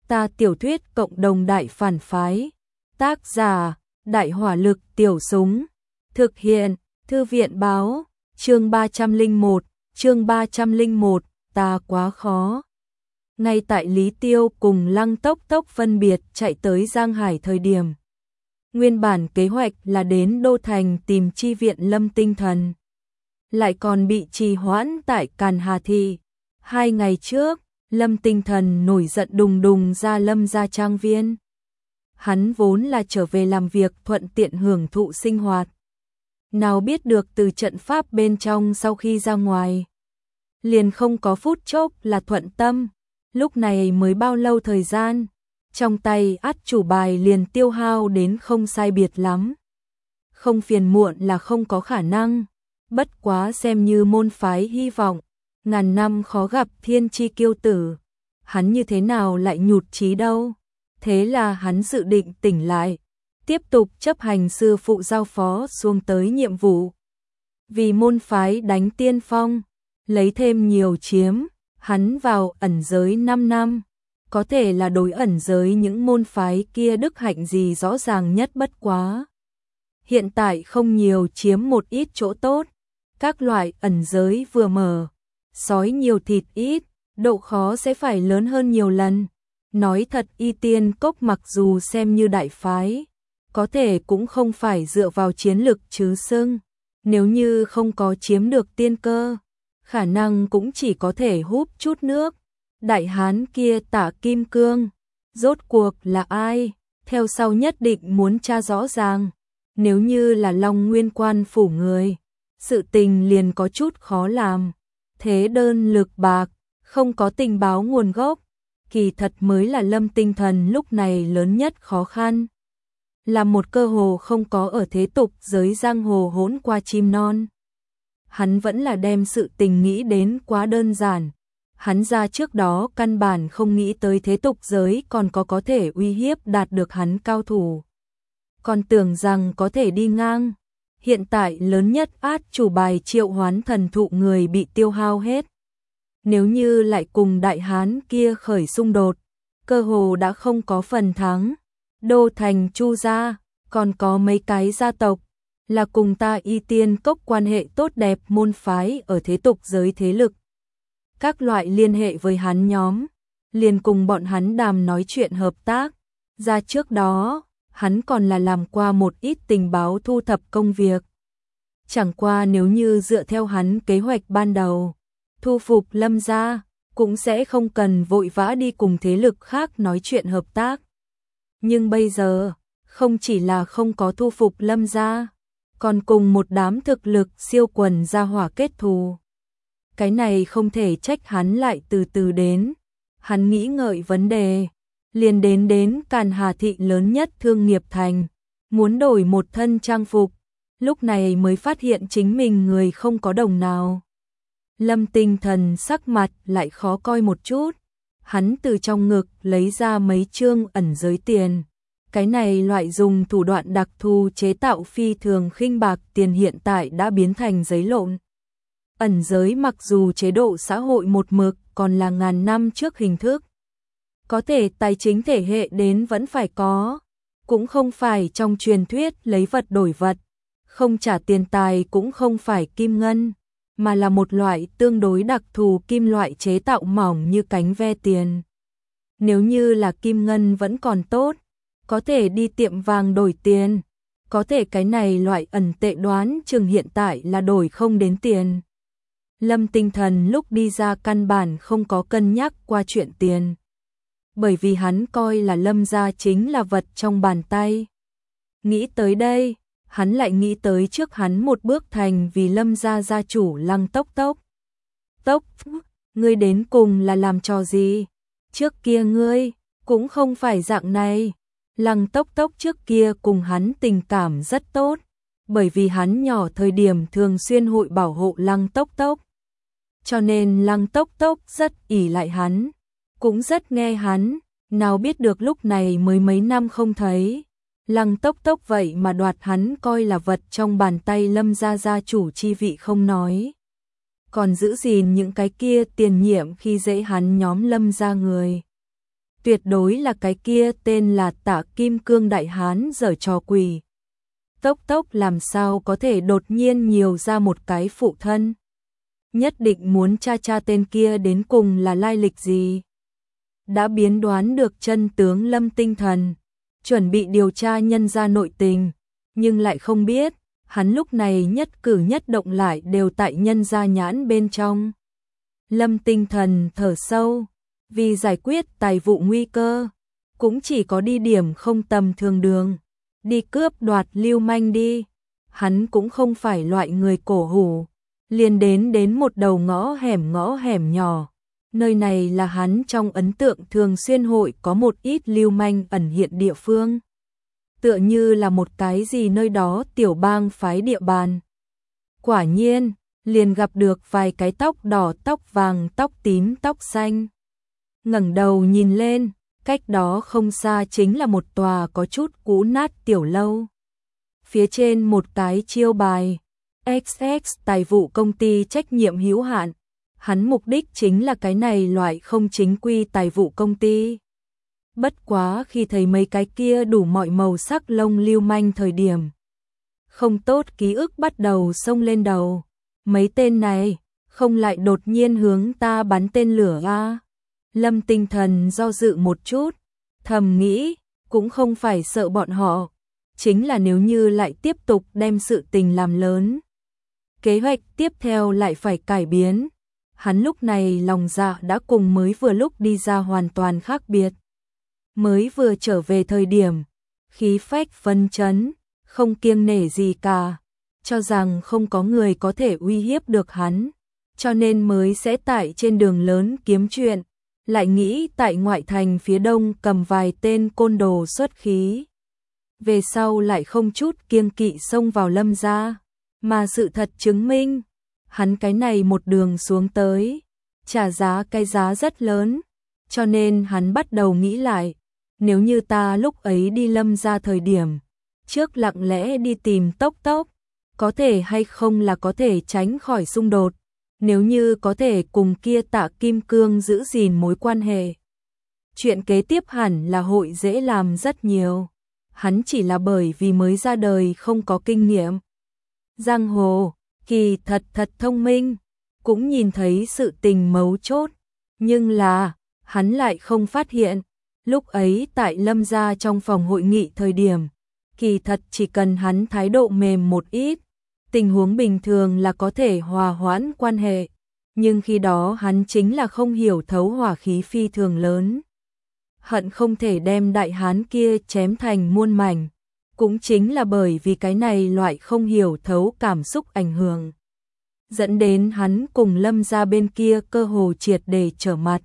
Ta tiểu thuyết cộng đồng đại phản phái. Tác giả, Đại hỏa lực tiểu súng. Thực hiện, Thư viện báo, chương 301, ta quá khó. Ngay tại Lý Tiêu cùng Lăng Tốc Tốc phân biệt chạy tới Giang Hải thời điểm. Nguyên bản kế hoạch là đến Đô Thành tìm chi viện Lâm Tinh Thần. Lại còn bị trì hoãn tại Càn Hà Thị. 2 ngày trước, Lâm Tinh Thần nổi giận đùng đùng ra Lâm gia trang viên. Hắn vốn là trở về làm việc thuận tiện hưởng thụ sinh hoạt. Nào biết được từ trận pháp bên trong sau khi ra ngoài. Liền không có phút chốc là thuận tâm. Lúc này mới bao lâu thời gian. Trong tay át chủ bài liền tiêu hao đến không sai biệt lắm. Không phiền muộn là không có khả năng. Bất quá xem như môn phái hy vọng. Ngàn năm khó gặp thiên chi kiêu tử. Hắn như thế nào lại nhụt chí đâu. Thế là hắn dự định tỉnh lại. Tiếp tục chấp hành sư phụ giao phó xuống tới nhiệm vụ. Vì môn phái đánh tiên phong. Lấy thêm nhiều chiếm. Hắn vào ẩn giới 5 năm. Có thể là đối ẩn giới những môn phái kia đức hạnh gì rõ ràng nhất bất quá. Hiện tại không nhiều chiếm một ít chỗ tốt. Các loại ẩn giới vừa mở. Sói nhiều thịt ít, độ khó sẽ phải lớn hơn nhiều lần. Nói thật Y Tiên Cốc mặc dù xem như đại phái, có thể cũng không phải dựa vào chiến lực chứ xưng. Nếu như không có chiếm được tiên cơ, khả năng cũng chỉ có thể húp chút nước. Đại hán kia Tả Kim Cương, rốt cuộc là ai? Theo sau nhất định muốn tra rõ ràng. Nếu như là Long Nguyên Quan phủ người, sự tình liền có chút khó làm. Thế đơn lực bạc, không có tình báo nguồn gốc, kỳ thật mới là Lâm Tinh Thần lúc này lớn nhất khó khăn. Là một cơ hồ không có ở thế tục giới giang hồ hỗn qua chim non. Hắn vẫn là đem sự tình nghĩ đến quá đơn giản. Hắn ra trước đó căn bản không nghĩ tới thế tục giới còn có thể uy hiếp đạt được hắn cao thủ. Còn tưởng rằng có thể đi ngang. Hiện tại lớn nhất át chủ bài triệu hoán thần thụ người bị tiêu hao hết. Nếu như lại cùng đại hán kia khởi xung đột, cơ hồ đã không có phần thắng. Đô Thành Chu gia, còn có mấy cái gia tộc, là cùng ta Y Tiên Cốc quan hệ tốt đẹp môn phái ở thế tục giới thế lực. Các loại liên hệ với hắn nhóm, liền cùng bọn hắn đàm nói chuyện hợp tác. Ra trước đó, hắn còn là làm qua một ít tình báo thu thập công việc. Chẳng qua nếu như dựa theo hắn kế hoạch ban đầu, thu phục Lâm gia, cũng sẽ không cần vội vã đi cùng thế lực khác nói chuyện hợp tác. Nhưng bây giờ, không chỉ là không có thu phục Lâm gia, còn cùng một đám thực lực siêu quần gia hỏa kết thù. Cái này không thể trách hắn lại từ từ đến. Hắn nghĩ ngợi vấn đề, liền đến Càn Hà Thị lớn nhất thương nghiệp thành, muốn đổi một thân trang phục, lúc này mới phát hiện chính mình người không có đồng nào. Lâm Tinh Thần sắc mặt lại khó coi một chút, hắn từ trong ngực lấy ra mấy chương ẩn giới tiền. Cái này loại dùng thủ đoạn đặc thù chế tạo phi thường khinh bạc tiền hiện tại đã biến thành giấy lộn. Ẩn giới mặc dù chế độ xã hội một mực còn là ngàn năm trước hình thức. Có thể tài chính thể hệ đến vẫn phải có, cũng không phải trong truyền thuyết lấy vật đổi vật, không trả tiền tài cũng không phải kim ngân, mà là một loại tương đối đặc thù kim loại chế tạo mỏng như cánh ve tiền. Nếu như là kim ngân vẫn còn tốt, có thể đi tiệm vàng đổi tiền, có thể cái này loại ẩn tệ đoán chừng hiện tại là đổi không đến tiền. Lâm Tinh Thần lúc đi ra căn bản không có cân nhắc qua chuyện tiền. Bởi vì hắn coi là Lâm gia chính là vật trong bàn tay. Nghĩ tới đây, hắn lại nghĩ tới trước hắn một bước thành vì Lâm gia gia chủ Lăng Tốc Tốc. Tốc, ngươi đến cùng là làm trò gì? Trước kia ngươi, cũng không phải dạng này. Lăng Tốc Tốc trước kia cùng hắn tình cảm rất tốt, bởi vì hắn nhỏ thời điểm thường xuyên hội bảo hộ Lăng Tốc Tốc. Cho nên Lăng Tốc Tốc rất ỷ lại hắn, cũng rất nghe hắn, nào biết được lúc này mới mấy năm không thấy. Lăng Tốc Tốc vậy mà đoạt hắn coi là vật trong bàn tay Lâm gia gia chủ chi vị không nói. Còn giữ gìn những cái kia tiền nhiệm khi dễ hắn nhóm Lâm gia người. tuyệt đối là cái kia tên là Tạ Kim Cương đại hán giở trò quỷ. Tốc tốc làm sao có thể đột nhiên nhiều ra một cái phụ thân? Nhất định muốn tra tra tên kia đến cùng là lai lịch gì. Đã biến đoán được chân tướng Lâm Tinh Thần, chuẩn bị điều tra nhân gia nội tình, nhưng lại không biết, hắn lúc này nhất cử nhất động lại đều tại nhân gia nhãn bên trong. Lâm Tinh Thần thở sâu, vì giải quyết tài vụ nguy cơ, cũng chỉ có đi điểm không tầm thường đường, đi cướp đoạt lưu manh đi. Hắn cũng không phải loại người cổ hủ, liền đến một đầu ngõ hẻm nhỏ. Nơi này là hắn trong ấn tượng thường xuyên hội có một ít lưu manh ẩn hiện địa phương. Tựa như là một cái gì nơi đó tiểu bang phái địa bàn. Quả nhiên, liền gặp được vài cái tóc đỏ tóc vàng tóc tím tóc xanh. Ngẩng đầu nhìn lên, cách đó không xa chính là một tòa có chút cũ nát tiểu lâu. Phía trên một cái chiêu bài, XX tài vụ công ty trách nhiệm hữu hạn. Hắn mục đích chính là cái này loại không chính quy tài vụ công ty. Bất quá khi thấy mấy cái kia đủ mọi màu sắc lông lưu manh thời điểm. Không tốt ký ức bắt đầu xông lên đầu. Mấy tên này, không lại đột nhiên hướng ta bắn tên lửa à? Lâm Tinh Thần do dự một chút, thầm nghĩ, cũng không phải sợ bọn họ. Chính là nếu như lại tiếp tục đem sự tình làm lớn. Kế hoạch tiếp theo lại phải cải biến. Hắn lúc này lòng dạ đã cùng mới vừa lúc đi ra hoàn toàn khác biệt. Mới vừa trở về thời điểm, khí phách phấn chấn, không kiêng nể gì cả, cho rằng không có người có thể uy hiếp được hắn, cho nên mới sẽ tại trên đường lớn kiếm chuyện, lại nghĩ tại ngoại thành phía đông cầm vài tên côn đồ xuất khí. Về sau lại không chút kiêng kỵ xông vào Lâm gia, mà sự thật chứng minh, hắn cái này một đường xuống tới, trả giá cái giá rất lớn, cho nên hắn bắt đầu nghĩ lại, nếu như ta lúc ấy đi Lâm gia thời điểm, trước lặng lẽ đi tìm Tốc Tốc, có thể hay không là có thể tránh khỏi xung đột, nếu như có thể cùng kia Tạ Kim Cương giữ gìn mối quan hệ. Chuyện kế tiếp hẳn là hội dễ làm rất nhiều, hắn chỉ là bởi vì mới ra đời không có kinh nghiệm. Giang hồ kỳ thật thông minh, cũng nhìn thấy sự tình mấu chốt, nhưng là, hắn lại không phát hiện, lúc ấy tại Lâm gia trong phòng hội nghị thời điểm, kỳ thật chỉ cần hắn thái độ mềm một ít, tình huống bình thường là có thể hòa hoãn quan hệ, nhưng khi đó hắn chính là không hiểu thấu hỏa khí phi thường lớn. Hận không thể đem đại hán kia chém thành muôn mảnh. Cũng chính là bởi vì cái này loại không hiểu thấu cảm xúc ảnh hưởng, dẫn đến hắn cùng Lâm gia bên kia cơ hồ triệt để trở mặt.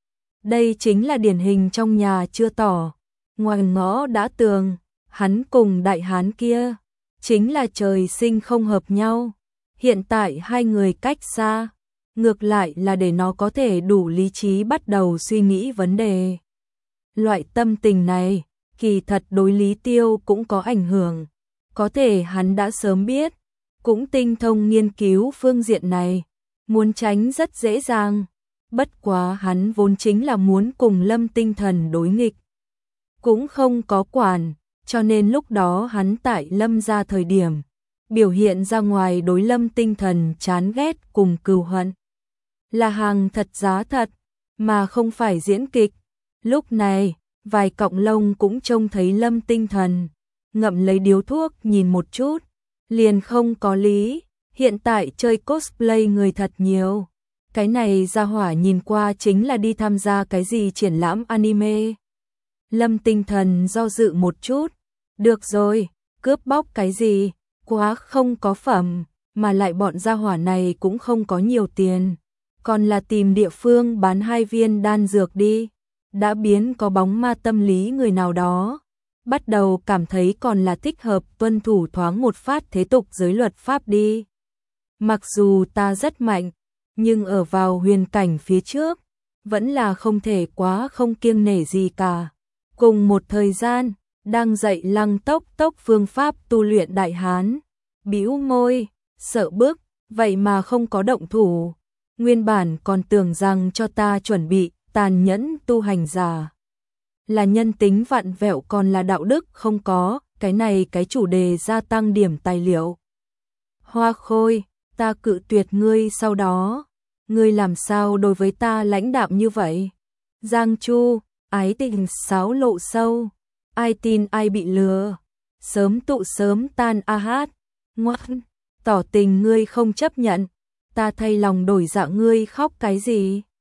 Đây chính là điển hình trong nhà chưa tỏ, ngoài ngõ đã tường, hắn cùng đại hán kia, chính là trời sinh không hợp nhau. Hiện tại hai người cách xa, ngược lại là để nó có thể đủ lý trí bắt đầu suy nghĩ vấn đề. Loại tâm tình này, kỳ thật đối Lý Tiêu cũng có ảnh hưởng, có thể hắn đã sớm biết, cũng tinh thông nghiên cứu phương diện này, muốn tránh rất dễ dàng, bất quá hắn vốn chính là muốn cùng Lâm Tinh Thần đối nghịch, cũng không có quản, cho nên lúc đó hắn tại Lâm gia thời điểm, biểu hiện ra ngoài đối Lâm Tinh Thần chán ghét cùng cừu hận, là hàng thật giá thật, mà không phải diễn kịch. Lúc này, vài cọng lông cũng trông thấy Lâm Tinh Thần, ngậm lấy điếu thuốc nhìn một chút, liền không có lý, hiện tại chơi cosplay người thật nhiều. Cái này ra hỏa nhìn qua chính là đi tham gia cái gì triển lãm anime. Lâm Tinh Thần do dự một chút, được rồi, cướp bóc cái gì, quá không có phẩm, mà lại bọn gia hỏa này cũng không có nhiều tiền, còn là tìm địa phương bán 2 viên đan dược đi. Đã biến có bóng ma tâm lý người nào đó, bắt đầu cảm thấy còn là thích hợp tuân thủ thoáng một phát thế tục giới luật pháp đi. Mặc dù ta rất mạnh, nhưng ở vào huyền cảnh phía trước, vẫn là không thể quá không kiêng nể gì cả. Cùng một thời gian, đang dạy Lăng Tốc Tốc phương pháp tu luyện đại hán, bĩu môi, sợ bước, vậy mà không có động thủ. Nguyên bản còn tưởng rằng cho ta chuẩn bị tàn nhẫn tu hành giả. là nhân tính vặn vẹo còn là đạo đức không có, cái này cái chủ đề gia tăng điểm tài liệu. Hoa Khôi, ta cự tuyệt ngươi sau đó, ngươi làm sao đối với ta lãnh đạm như vậy? Giang Chu, ái tình sáo lộ sâu, ai tin ai bị lừa, sớm tụ sớm tan a hát, ngoan, tỏ tình ngươi không chấp nhận, ta thay lòng đổi dạ ngươi khóc cái gì?